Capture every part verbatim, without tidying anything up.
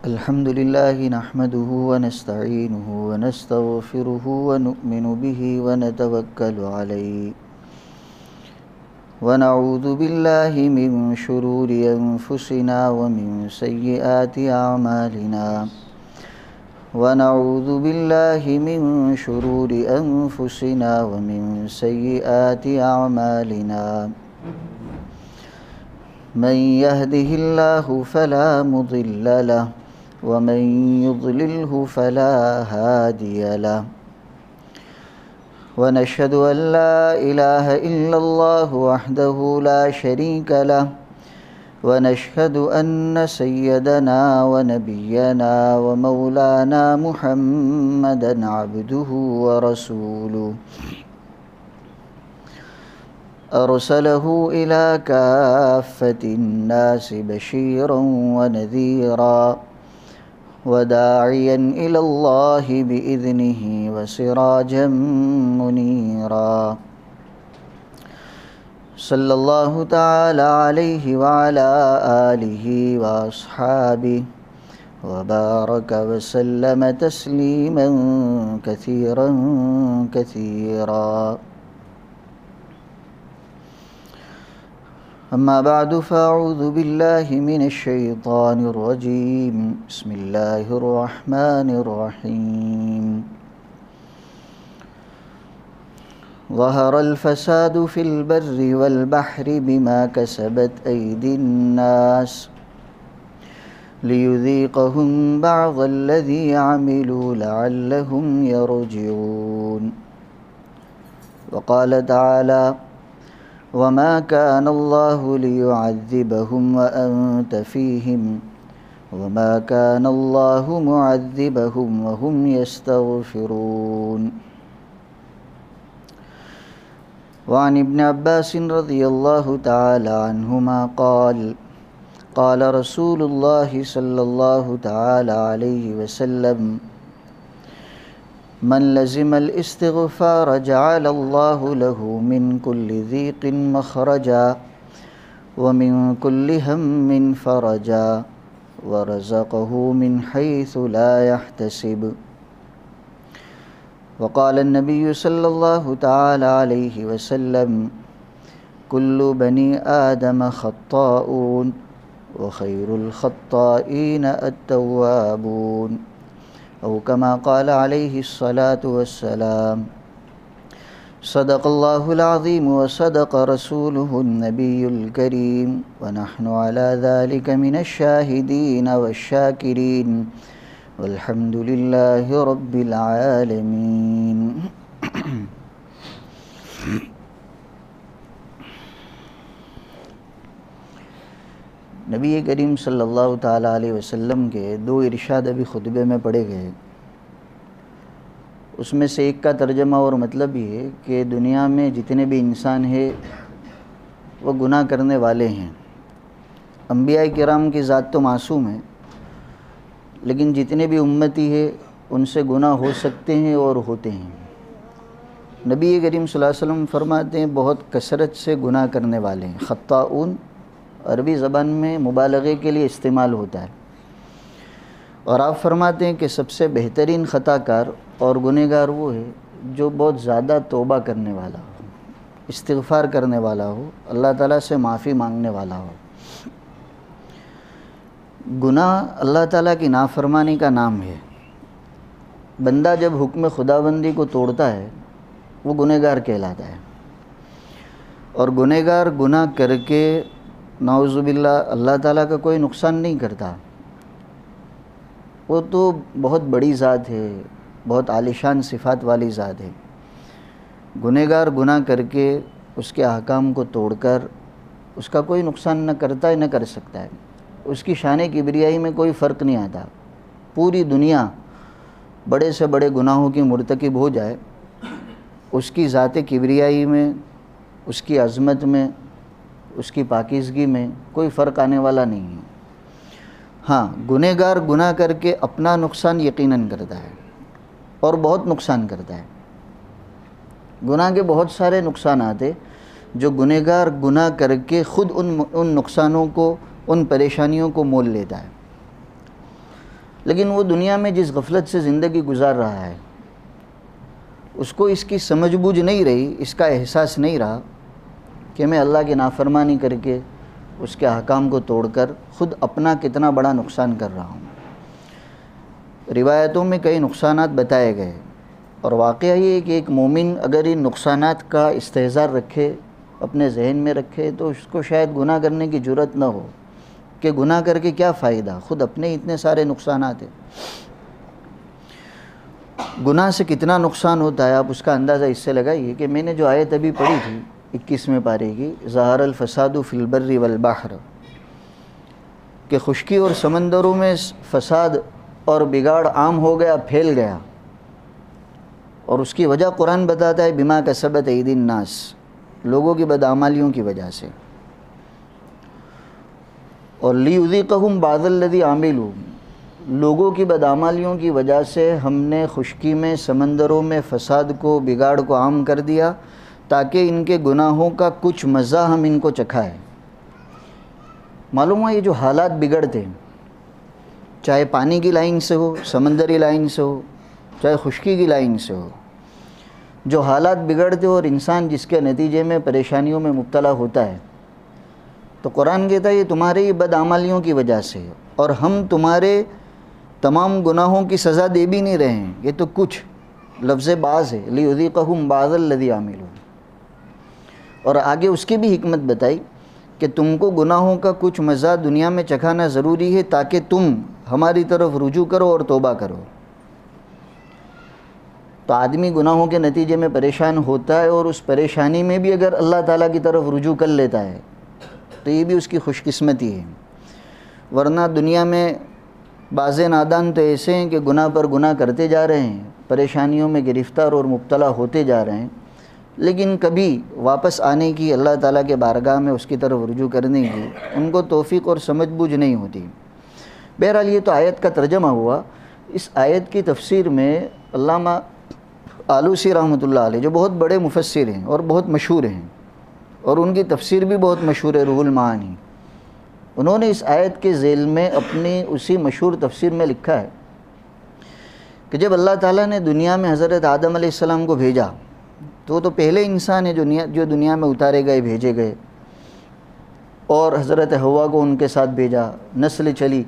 الحمد لله نحمده ونستعينه ونستغفره ونؤمن به ونتوكل عليه ونعوذ بالله من شرور أنفسنا ومن سيئات أعمالنا ونعوذ بالله من شرور أنفسنا ومن سيئات أعمالنا من يهده الله فلا مضل له ومن يضلله فلا هادي له ونشهد أن لا إله إلا الله وحده لا شريك له ونشهد أن سيدنا ونبينا ومولانا محمدا عبده ورسوله أرسله إلى كافة الناس بشيرا ونذيرا وداعيا إلى الله بإذنه وسراجا منيرا صلى الله تعالى عليه وعلى آله وأصحابه وبارك وسلم تسليما كثيرا كثيرا أما بعد فأعوذ بالله من الشيطان الرجيم بسم الله الرحمن الرحيم ظهر الفساد في البر والبحر بما كسبت أيدي الناس ليذيقهم بعض الذي عملوا لعلهم يرجعون وقال تعالى وما كان الله ليعذبهم وأنت فيهم وما كان الله معذبهم وهم يستغفرون وعن ابن عباس رضي الله تعالى عنهما قال قال رسول الله صلى الله تعالى عليه وسلم من لزم الاستغفار جعل الله له من كل ضيق مخرجا ومن كل هم فرجا ورزقه من حيث لا يحتسب وقال النبي صلى الله تعالى عليه وسلم كل بني آدم خطاؤون وخير الخطائين التوابون أو كما قال عليه الصلاة والسلام صدق الله العظيم وصدق رسوله النبي الكريم ونحن على ذلك من الشاهدين والشاكرين والحمد لله رب العالمين نبی کریم صلی اللہ تعالیٰ علیہ وسلم کے دو ارشاد ابھی خطبے میں پڑھے گئے. اس میں سے ایک کا ترجمہ اور مطلب یہ ہے کہ دنیا میں جتنے بھی انسان ہیں وہ گناہ کرنے والے ہیں. انبیاء کرام کی ذات تو معصوم ہے، لیکن جتنے بھی امتی ہیں ان سے گناہ ہو سکتے ہیں اور ہوتے ہیں. نبی کریم صلی اللہ علیہ وسلم فرماتے ہیں بہت کثرت سے گناہ کرنے والے ہیں. خطاؤن عربی زبان میں مبالغے کے لیے استعمال ہوتا ہے، اور آپ فرماتے ہیں کہ سب سے بہترین خطا کار اور گنہگار وہ ہے جو بہت زیادہ توبہ کرنے والا ہو، استغفار کرنے والا ہو، اللہ تعالیٰ سے معافی مانگنے والا ہو. گناہ اللہ تعالیٰ کی نافرمانی کا نام ہے. بندہ جب حکم خداوندی کو توڑتا ہے وہ گنہگار کہلاتا ہے، اور گنہگار گناہ کر کے نعوذ باللہ اللہ تعالیٰ کا کوئی نقصان نہیں کرتا. وہ تو بہت بڑی ذات ہے، بہت عالیشان صفات والی ذات ہے. گنہگار گناہ کر کے اس کے احکام کو توڑ کر اس کا کوئی نقصان نہ کرتا ہے نہ کر سکتا ہے. اس کی شان کبریائی میں کوئی فرق نہیں آتا. پوری دنیا بڑے سے بڑے گناہوں کی مرتکب ہو جائے، اس کی ذات کبریائی میں، اس کی عظمت میں، اس کی پاکیزگی میں کوئی فرق آنے والا نہیں ہے. ہاں، گنہگار گناہ کر کے اپنا نقصان یقیناً کرتا ہے اور بہت نقصان کرتا ہے. گناہ کے بہت سارے نقصانات ہیں جو گنہگار گناہ کر کے خود ان ان نقصانوں کو، ان پریشانیوں کو مول لیتا ہے. لیکن وہ دنیا میں جس غفلت سے زندگی گزار رہا ہے اس کو اس کی سمجھ بوجھ نہیں رہی، اس کا احساس نہیں رہا کہ میں اللہ کی نافرمانی کر کے اس کے احکام کو توڑ کر خود اپنا کتنا بڑا نقصان کر رہا ہوں۔ روایتوں میں کئی نقصانات بتائے گئے، اور واقعہ یہ ہے کہ ایک مومن اگر ان نقصانات کا استحضار رکھے، اپنے ذہن میں رکھے، تو اس کو شاید گناہ کرنے کی جرأت نہ ہو کہ گناہ کر کے کیا فائدہ، خود اپنے اتنے سارے نقصانات ہیں۔ گناہ سے کتنا نقصان ہوتا ہے آپ اس کا اندازہ اس سے لگائیے کہ میں نے جو آیت ابھی پڑھی تھی اکیسویں پارے کی، ظہر الفساد فی البر والبحر، کہ خشکی اور سمندروں میں فساد اور بگاڑ عام ہو گیا، پھیل گیا، اور اس کی وجہ قرآن بتاتا ہے بما کسبت ایدی الناس، لوگوں کی بدعمالیوں کی وجہ سے، اور لیذیقہم بعض الذی عملوا، لوگوں کی بدعمالیوں کی وجہ سے ہم نے خشکی میں سمندروں میں فساد کو، بگاڑ کو عام کر دیا تاکہ ان کے گناہوں کا کچھ مزہ ہم ان کو چکھائیں۔ معلوم ہوا یہ جو حالات بگڑتے ہیں، چاہے پانی کی لائن سے ہو، سمندری لائن سے ہو، چاہے خشکی کی لائن سے ہو، جو حالات بگڑتے اور انسان جس کے نتیجے میں پریشانیوں میں مبتلا ہوتا ہے، تو قرآن کہتا ہے یہ تمہاری بدعمالیوں کی وجہ سے، اور ہم تمہارے تمام گناہوں کی سزا دے بھی نہیں رہے ہیں، یہ تو کچھ لفظ بعض ہے، لیذیقہم بعض الذی عملوا، اور آگے اس کی بھی حکمت بتائی کہ تم کو گناہوں کا کچھ مزہ دنیا میں چکھانا ضروری ہے تاکہ تم ہماری طرف رجوع کرو اور توبہ کرو۔ تو آدمی گناہوں کے نتیجے میں پریشان ہوتا ہے، اور اس پریشانی میں بھی اگر اللہ تعالیٰ کی طرف رجوع کر لیتا ہے تو یہ بھی اس کی خوش قسمتی ہے، ورنہ دنیا میں بعض نادان تو ایسے ہیں کہ گناہ پر گناہ کرتے جا رہے ہیں، پریشانیوں میں گرفتار اور مبتلا ہوتے جا رہے ہیں، لیکن کبھی واپس آنے کی، اللہ تعالیٰ کے بارگاہ میں اس کی طرف رجوع کرنے کی ان کو توفیق اور سمجھ بوجھ نہیں ہوتی۔ بہرحال یہ تو آیت کا ترجمہ ہوا۔ اس آیت کی تفسیر میں علامہ آلوسی رحمۃ اللہ علیہ، جو بہت بڑے مفسر ہیں اور بہت مشہور ہیں، اور ان کی تفسیر بھی بہت مشہور ہے، روح المعانی، انہوں نے اس آیت کے ذیل میں اپنی اسی مشہور تفسیر میں لکھا ہے کہ جب اللہ تعالیٰ نے دنیا میں حضرت آدم علیہ السلام کو بھیجا تو وہ تو پہلے انسان ہے جو جو دنیا میں اتارے گئے، بھیجے گئے، اور حضرت حوا کو ان کے ساتھ بھیجا، نسل چلی،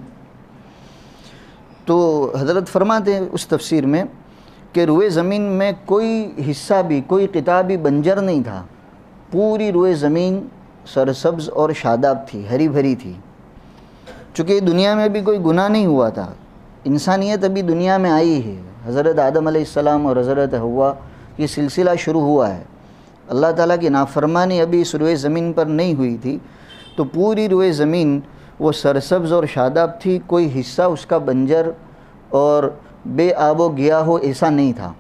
تو حضرت فرماتے ہیں اس تفسیر میں کہ روئے زمین میں کوئی حصہ بھی، کوئی قطعہ بھی بنجر نہیں تھا، پوری روئے زمین سرسبز اور شاداب تھی، ہری بھری تھی، چونکہ دنیا میں بھی کوئی گناہ نہیں ہوا تھا، انسانیت ابھی دنیا میں آئی ہے، حضرت آدم علیہ السلام اور حضرت حوا یہ سلسلہ شروع ہوا ہے، اللہ تعالیٰ کی نافرمانی ابھی اس روئے زمین پر نہیں ہوئی تھی، تو پوری روئے زمین وہ سرسبز اور شاداب تھی، کوئی حصہ اس کا بنجر اور بے آب و گیا ہو ایسا نہیں تھا۔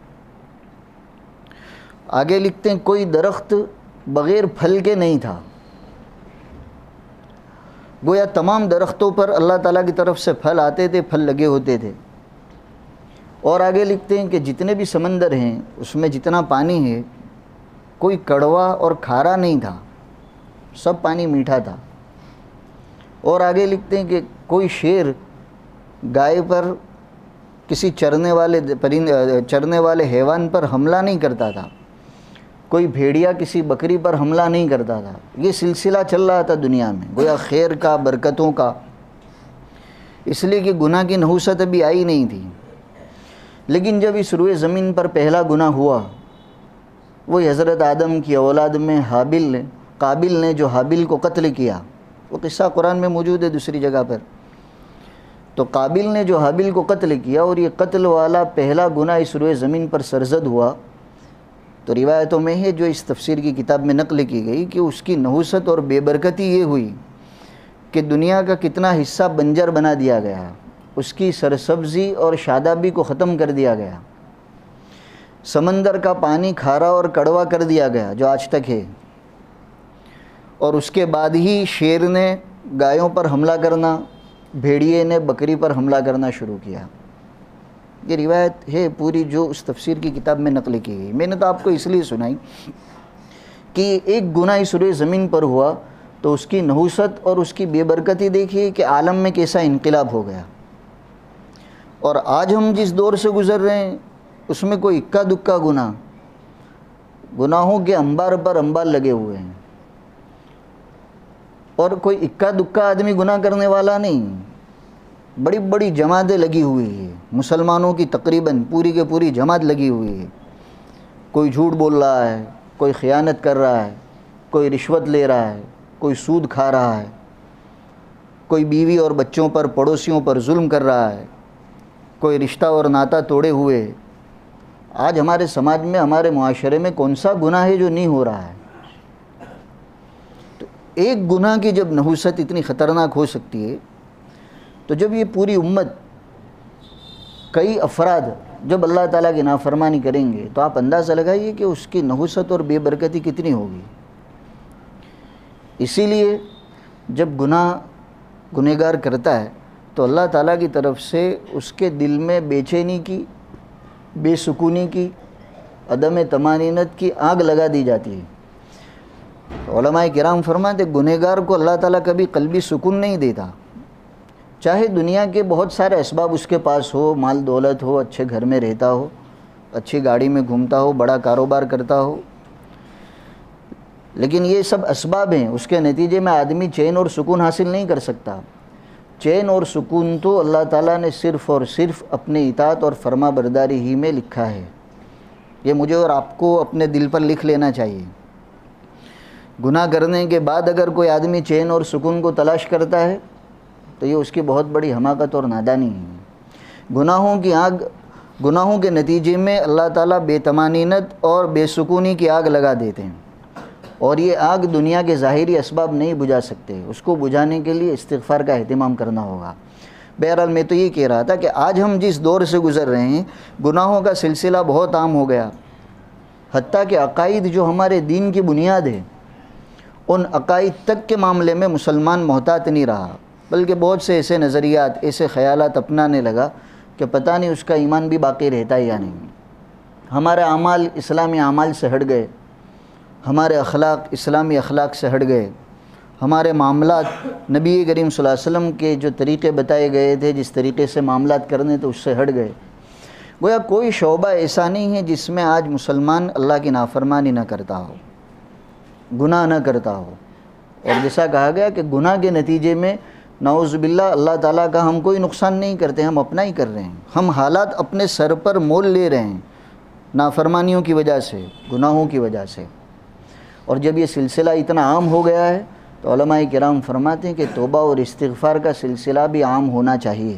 آگے لکھتے ہیں کوئی درخت بغیر پھل کے نہیں تھا، گویا تمام درختوں پر اللہ تعالیٰ کی طرف سے پھل آتے تھے، پھل لگے ہوتے تھے۔ اور آگے لکھتے ہیں کہ جتنے بھی سمندر ہیں اس میں جتنا پانی ہے کوئی کڑوا اور کھارا نہیں تھا، سب پانی میٹھا تھا۔ اور آگے لکھتے ہیں کہ کوئی شیر گائے پر، کسی چرنے والے پرند چرنے والے حیوان پر حملہ نہیں کرتا تھا، کوئی بھیڑیا کسی بکری پر حملہ نہیں کرتا تھا، یہ سلسلہ چل رہا تھا دنیا میں، گویا خیر کا، برکتوں کا، اس لیے کہ گناہ کی نحوست ابھی آئی نہیں تھی۔ لیکن جب اس روئے زمین پر پہلا گناہ ہوا، وہی حضرت آدم کی اولاد میں حابل نے قابل نے جو حابل کو قتل کیا، وہ قصہ قرآن میں موجود ہے دوسری جگہ پر، تو قابل نے جو حابل کو قتل کیا، اور یہ قتل والا پہلا گناہ اس روئے زمین پر سرزد ہوا، تو روایتوں میں ہے جو اس تفسیر کی کتاب میں نقل کی گئی کہ اس کی نحوست اور بے برکتی یہ ہوئی کہ دنیا کا کتنا حصہ بنجر بنا دیا گیا، اس کی سرسبزی اور شادابی کو ختم کر دیا گیا، سمندر کا پانی کھارا اور کڑوا کر دیا گیا جو آج تک ہے، اور اس کے بعد ہی شیر نے گایوں پر حملہ کرنا، بھیڑیے نے بکری پر حملہ کرنا شروع کیا۔ یہ روایت ہے پوری جو اس تفسیر کی کتاب میں نقل کی گئی۔ میں نے تو آپ کو اس لیے سنائی کہ ایک گناہ اس روئے زمین پر ہوا تو اس کی نحوست اور اس کی بے برکتی دیکھیے کہ عالم میں کیسا انقلاب ہو گیا۔ اور آج ہم جس دور سے گزر رہے ہیں اس میں کوئی اکا دکا گناہ، گناہوں کے انبار پر انبار لگے ہوئے ہیں، اور کوئی اکا دکا آدمی گناہ کرنے والا نہیں، بڑی بڑی جماعتیں لگی ہوئی ہیں، مسلمانوں کی تقریباً پوری کے پوری جماعت لگی ہوئی ہے۔ کوئی جھوٹ بول رہا ہے، کوئی خیانت کر رہا ہے، کوئی رشوت لے رہا ہے، کوئی سود کھا رہا ہے، کوئی بیوی اور بچوں پر پڑوسیوں پر ظلم کر رہا ہے، کوئی رشتہ اور ناتا توڑے ہوئے۔ آج ہمارے سماج میں، ہمارے معاشرے میں کون سا گناہ ہے جو نہیں ہو رہا ہے؟ تو ایک گناہ کی جب نحوست اتنی خطرناک ہو سکتی ہے، تو جب یہ پوری امت، کئی افراد جب اللہ تعالیٰ کی نافرمانی کریں گے تو آپ اندازہ لگائیے کہ اس کی نحوست اور بے برکتی کتنی ہوگی۔ اسی لیے جب گناہ گنہگار کرتا ہے تو اللہ تعالیٰ کی طرف سے اس کے دل میں بے چینی کی، بے سکونی کی، عدم طمانینت کی آگ لگا دی جاتی ہے۔ علماء کرام فرماتے ہیں گنہگار کو اللہ تعالیٰ کبھی قلبی سکون نہیں دیتا، چاہے دنیا کے بہت سارے اسباب اس کے پاس ہو، مال دولت ہو، اچھے گھر میں رہتا ہو، اچھی گاڑی میں گھومتا ہو، بڑا کاروبار کرتا ہو، لیکن یہ سب اسباب ہیں، اس کے نتیجے میں آدمی چین اور سکون حاصل نہیں کر سکتا۔ چین اور سکون تو اللہ تعالیٰ نے صرف اور صرف اپنے اطاعت اور فرما برداری ہی میں لکھا ہے۔ یہ مجھے اور آپ کو اپنے دل پر لکھ لینا چاہیے۔ گناہ کرنے کے بعد اگر کوئی آدمی چین اور سکون کو تلاش کرتا ہے تو یہ اس کی بہت بڑی حماقت اور نادانی ہے۔ گناہوں کی آگ، گناہوں کے نتیجے میں اللہ تعالیٰ بے طمانینت اور بے سکونی کی آگ لگا دیتے ہیں، اور یہ آگ دنیا کے ظاہری اسباب نہیں بجھا سکتے، اس کو بجھانے کے لیے استغفار کا اہتمام کرنا ہوگا۔ بہرحال میں تو یہ کہہ رہا تھا کہ آج ہم جس دور سے گزر رہے ہیں گناہوں کا سلسلہ بہت عام ہو گیا، حتیٰ کہ عقائد جو ہمارے دین کی بنیاد ہے ان عقائد تک کے معاملے میں مسلمان محتاط نہیں رہا، بلکہ بہت سے ایسے نظریات، ایسے خیالات اپنانے لگا کہ پتہ نہیں اس کا ایمان بھی باقی رہتا ہے یا نہیں۔ ہمارے اعمال اسلامی اعمال سے ہٹ گئے، ہمارے اخلاق اسلامی اخلاق سے ہٹ گئے، ہمارے معاملات نبی کریم صلی اللہ علیہ وسلم کے جو طریقے بتائے گئے تھے جس طریقے سے معاملات کرنے تو اس سے ہٹ گئے۔ گویا کوئی شعبہ ایسا نہیں ہے جس میں آج مسلمان اللہ کی نافرمانی نہ کرتا ہو، گناہ نہ کرتا ہو، اور جیسا کہا گیا کہ گناہ کے نتیجے میں نعوذ باللہ اللہ تعالیٰ کا ہم کوئی نقصان نہیں کرتے، ہم اپنا ہی کر رہے ہیں، ہم حالات اپنے سر پر مول لے رہے ہیں نافرمانیوں کی وجہ سے، گناہوں کی وجہ سے۔ اور جب یہ سلسلہ اتنا عام ہو گیا ہے تو علماء کرام فرماتے ہیں کہ توبہ اور استغفار کا سلسلہ بھی عام ہونا چاہیے۔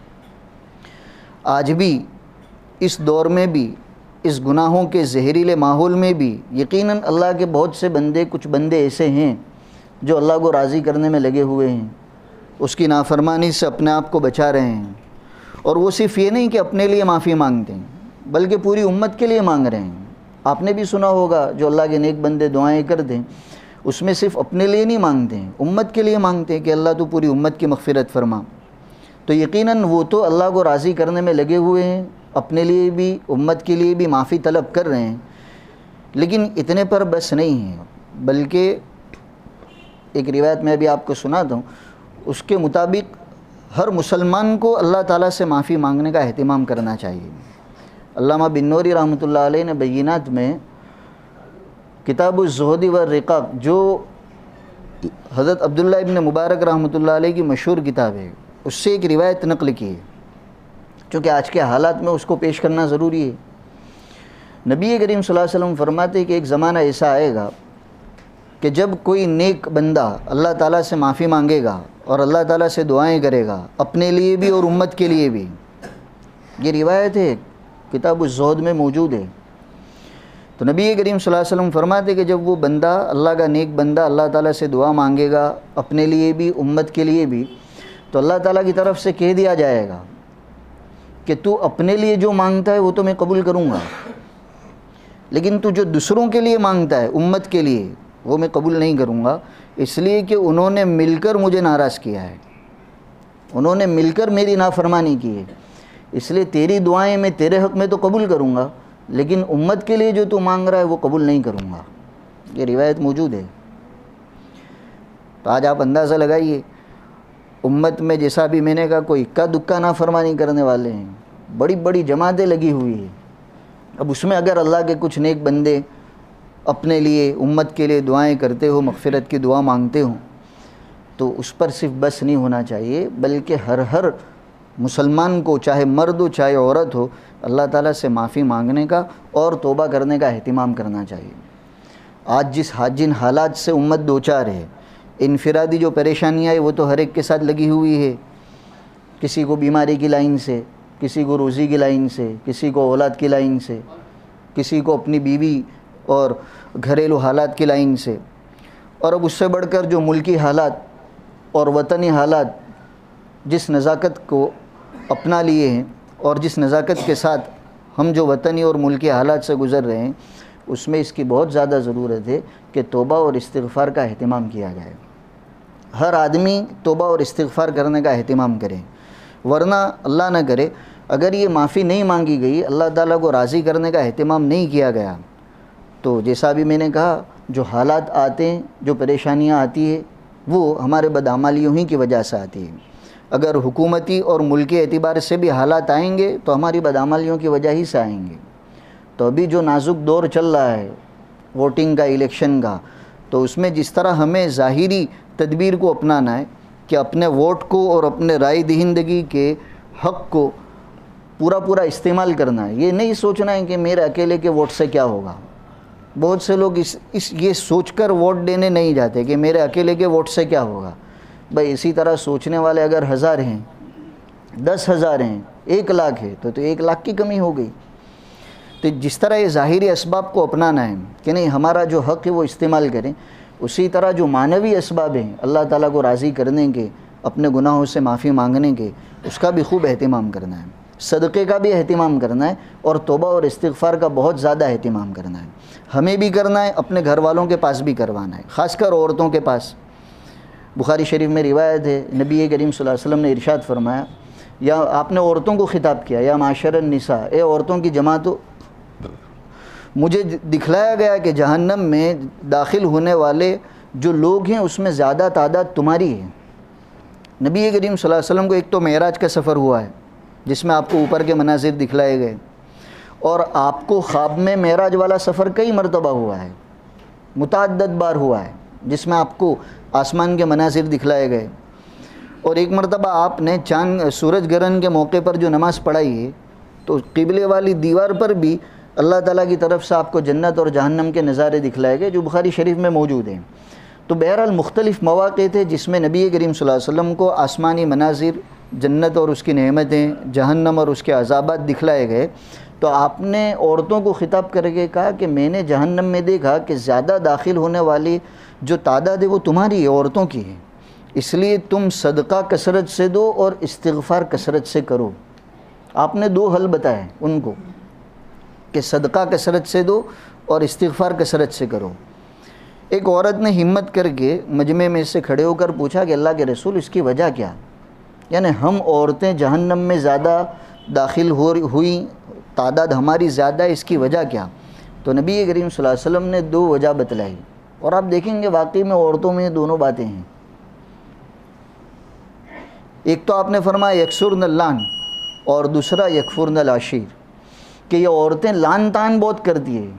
آج بھی اس دور میں بھی، اس گناہوں کے زہریلے ماحول میں بھی یقیناً اللہ کے بہت سے بندے، کچھ بندے ایسے ہیں جو اللہ کو راضی کرنے میں لگے ہوئے ہیں، اس کی نافرمانی سے اپنے آپ کو بچا رہے ہیں، اور وہ صرف یہ نہیں کہ اپنے لیے معافی مانگتے ہیں بلکہ پوری امت کے لیے مانگ رہے ہیں۔ آپ نے بھی سنا ہوگا جو اللہ کے نیک بندے دعائیں کرتے ہیں اس میں صرف اپنے لیے نہیں مانگتے ہیں، امت کے لیے مانگتے ہیں کہ اللہ تو پوری امت کی مغفرت فرما۔ تو یقیناً وہ تو اللہ کو راضی کرنے میں لگے ہوئے ہیں، اپنے لیے بھی امت کے لیے بھی معافی طلب کر رہے ہیں، لیکن اتنے پر بس نہیں ہیں، بلکہ ایک روایت میں بھی آپ کو سناتا ہوں، اس کے مطابق ہر مسلمان کو اللہ تعالیٰ سے معافی مانگنے کا اہتمام کرنا چاہیے۔ علامہ بن نوری رحمۃ اللہ علیہ نے بینات میں کتاب الزہد والرقاق جو حضرت عبداللہ ابن مبارک رحمۃ اللہ علیہ کی مشہور کتاب ہے اس سے ایک روایت نقل کی ہے، چونکہ آج کے حالات میں اس کو پیش کرنا ضروری ہے۔ نبی کریم صلی اللہ علیہ وسلم فرماتے کہ ایک زمانہ ایسا آئے گا کہ جب کوئی نیک بندہ اللہ تعالیٰ سے معافی مانگے گا اور اللہ تعالیٰ سے دعائیں کرے گا، اپنے لیے بھی اور امت کے لیے بھی۔ یہ روایت ہے، کتاب الزہد میں موجود ہے۔ تو نبی کریم صلی اللہ علیہ وسلم فرماتے کہ جب وہ بندہ، اللہ کا نیک بندہ اللہ تعالیٰ سے دعا مانگے گا اپنے لیے بھی امت کے لیے بھی، تو اللہ تعالیٰ کی طرف سے کہہ دیا جائے گا کہ تو اپنے لیے جو مانگتا ہے وہ تو میں قبول کروں گا، لیکن تو جو دوسروں کے لیے مانگتا ہے امت کے لیے وہ میں قبول نہیں کروں گا، اس لیے کہ انہوں نے مل کر مجھے ناراض کیا ہے، انہوں نے مل کر میری نافرمانی کی ہے، اس لیے تیری دعائیں میں تیرے حق میں تو قبول کروں گا، لیکن امت کے لیے جو تو مانگ رہا ہے وہ قبول نہیں کروں گا۔ یہ روایت موجود ہے۔ تو آج آپ اندازہ لگائیے امت میں جیسا بھی میں نے کہا کوئی اکا دکا نافرمانی کرنے والے ہیں، بڑی بڑی جماعتیں لگی ہوئی ہیں. اب اس میں اگر اللہ کے کچھ نیک بندے اپنے لیے امت کے لیے دعائیں کرتے ہو، مغفرت کی دعا مانگتے ہوں، تو اس پر صرف بس نہیں ہونا چاہیے، بلکہ ہر ہر مسلمان کو چاہے مرد ہو چاہے عورت ہو اللہ تعالیٰ سے معافی مانگنے کا اور توبہ کرنے کا اہتمام کرنا چاہیے. آج جس جن حالات سے امت دوچار ہے، انفرادی جو پریشانیاں ہیں وہ تو ہر ایک کے ساتھ لگی ہوئی ہے. کسی کو بیماری کی لائن سے، کسی کو روزی کی لائن سے، کسی کو اولاد کی لائن سے، کسی کو اپنی بیوی اور گھریلو حالات کی لائن سے، اور اب اس سے بڑھ کر جو ملکی حالات اور وطنی حالات جس نزاکت کو اپنا لیے ہیں اور جس نزاکت کے ساتھ ہم جو وطنی اور ملکی حالات سے گزر رہے ہیں، اس میں اس کی بہت زیادہ ضرورت ہے کہ توبہ اور استغفار کا اہتمام کیا جائے. ہر آدمی توبہ اور استغفار کرنے کا اہتمام کرے، ورنہ اللہ نہ کرے اگر یہ معافی نہیں مانگی گئی، اللہ تعالیٰ کو راضی کرنے کا اہتمام نہیں کیا گیا، تو جیسا بھی میں نے کہا جو حالات آتے ہیں، جو پریشانیاں آتی ہیں، وہ ہمارے بدعمالیوں ہی کی وجہ سے آتی ہے. اگر حکومتی اور ملکی اعتبار سے بھی حالات آئیں گے تو ہماری بدعمالیوں کی وجہ ہی سے آئیں گے. تو ابھی جو نازک دور چل رہا ہے ووٹنگ کا، الیکشن کا، تو اس میں جس طرح ہمیں ظاہری تدبیر کو اپنانا ہے کہ اپنے ووٹ کو اور اپنے رائے دہندگی کے حق کو پورا پورا استعمال کرنا ہے. یہ نہیں سوچنا ہے کہ میرے اکیلے کے ووٹ سے کیا ہوگا. بہت سے لوگ اس اس یہ سوچ کر ووٹ دینے نہیں جاتے کہ میرے اکیلے کے ووٹ سے کیا ہوگا. بھائی اسی طرح سوچنے والے اگر ہزار ہیں، دس ہزار ہیں، ایک لاکھ ہے تو تو ایک لاکھ کی کمی ہو گئی. تو جس طرح یہ ظاہری اسباب کو اپنانا ہے کہ نہیں ہمارا جو حق ہے وہ استعمال کریں، اسی طرح جو معنوی اسباب ہیں اللہ تعالیٰ کو راضی کرنے کے، اپنے گناہوں سے معافی مانگنے کے، اس کا بھی خوب اہتمام کرنا ہے. صدقے کا بھی اہتمام کرنا ہے اور توبہ اور استغفار کا بہت زیادہ اہتمام کرنا ہے. ہمیں بھی کرنا ہے، اپنے گھر والوں کے پاس بھی کروانا ہے، خاص کر عورتوں کے پاس. بخاری شریف میں روایت ہے، نبی کریم صلی اللہ علیہ وسلم نے ارشاد فرمایا، یا آپ نے عورتوں کو خطاب کیا، یا معاشر النساء، اے عورتوں کی جماعتوں، مجھے دکھلایا گیا کہ جہنم میں داخل ہونے والے جو لوگ ہیں اس میں زیادہ تعداد تمہاری ہے. نبی کریم صلی اللہ علیہ وسلم کو ایک تو معراج کا سفر ہوا ہے جس میں آپ کو اوپر کے مناظر دکھلائے گئے، اور آپ کو خواب میں معراج والا سفر کئی مرتبہ ہوا ہے، متعدد بار ہوا ہے، جس میں آپ کو آسمان کے مناظر دکھلائے گئے. اور ایک مرتبہ آپ نے چاند سورج گرہن کے موقع پر جو نماز پڑھائی ہے تو قبلے والی دیوار پر بھی اللہ تعالیٰ کی طرف سے آپ کو جنت اور جہنم کے نظارے دکھلائے گئے جو بخاری شریف میں موجود ہیں. تو بہرحال مختلف مواقع تھے جس میں نبی کریم صلی اللہ علیہ وسلم کو آسمانی مناظر، جنت اور اس کی نعمتیں، جہنم اور اس کے عذابات دکھلائے گئے. تو آپ نے عورتوں کو خطاب کر کے کہا کہ میں نے جہنم میں دیکھا کہ زیادہ داخل ہونے والی جو تعداد ہے وہ تمہاری ہے، عورتوں کی ہے، اس لیے تم صدقہ کثرت سے دو اور استغفار کثرت سے کرو. آپ نے دو حل بتائے ان کو کہ صدقہ کثرت سے دو اور استغفار کثرت سے کرو. ایک عورت نے ہمت کر کے مجمع میں سے کھڑے ہو کر پوچھا کہ اللہ کے رسول اس کی وجہ کیا، یعنی ہم عورتیں جہنم میں زیادہ داخل ہو ہوئی، تعداد ہماری زیادہ ہے، اس کی وجہ کیا؟ تو نبی کریم صلی اللہ علیہ وسلم نے دو وجہ بتلائی، اور آپ دیکھیں گے واقعی میں عورتوں میں دونوں باتیں ہیں. ایک تو آپ نے فرمایا یکسرن اللعن، اور دوسرا یکفرن العشیر، کہ یہ عورتیں لعن طعن بہت کرتی ہیں،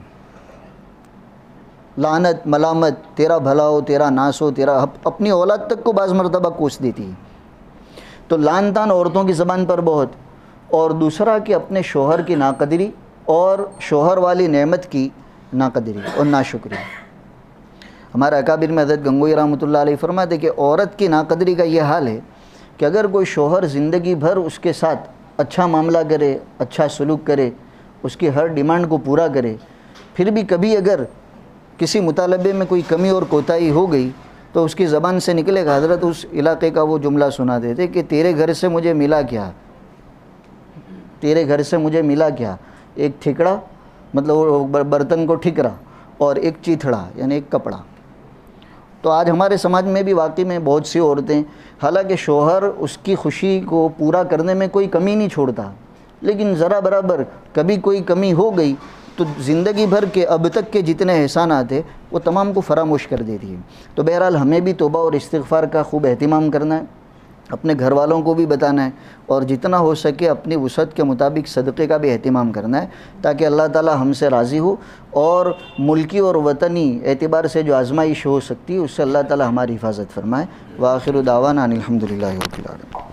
لعنت، ملامت، تیرا بھلا ہو، تیرا ناس ہو، تیرا اپنی اولاد تک کو بعض مرتبہ کوس دیتی ہے. تو لعن طعن عورتوں کی زبان پر بہت. اور دوسرا کہ اپنے شوہر کی ناقدری اور شوہر والی نعمت کی ناقدری اور ناشکری. ہمارے اکابر میں حضرت گنگوئی رحمۃ اللہ علیہ فرماتے کہ عورت کی ناقدری کا یہ حال ہے کہ اگر کوئی شوہر زندگی بھر اس کے ساتھ اچھا معاملہ کرے، اچھا سلوک کرے، اس کی ہر ڈیمانڈ کو پورا کرے، پھر بھی کبھی اگر کسی مطالبے میں کوئی کمی اور کوتاہی ہو گئی تو اس کی زبان سے نکلے گا، حضرت اس علاقے کا وہ جملہ سنا دیتے کہ تیرے گھر سے مجھے ملا کیا، تیرے گھر سے مجھے ملا کیا، ایک ٹھکڑا مطلب برتن کو ٹھکرا اور ایک چیتھڑا یعنی ایک کپڑا. تو آج ہمارے سماج میں بھی واقعی میں بہت سی عورتیں، حالانکہ شوہر اس کی خوشی کو پورا کرنے میں کوئی کمی نہیں چھوڑتا، لیکن ذرا برابر کبھی کوئی کمی ہو گئی تو زندگی بھر کے اب تک کے جتنے احسانات ہیں وہ تمام کو فراموش کر دیتی ہے. تو بہرحال ہمیں بھی توبہ اور استغفار کا خوب اہتمام کرنا ہے. اپنے گھر والوں کو بھی بتانا ہے، اور جتنا ہو سکے اپنی وسعت کے مطابق صدقے کا بھی اہتمام کرنا ہے، تاکہ اللہ تعالی ہم سے راضی ہو، اور ملکی اور وطنی اعتبار سے جو آزمائش ہو سکتی ہے اس سے اللہ تعالی ہماری حفاظت فرمائے۔ وآخر دعوانا ان الحمدللہ رب العالمین۔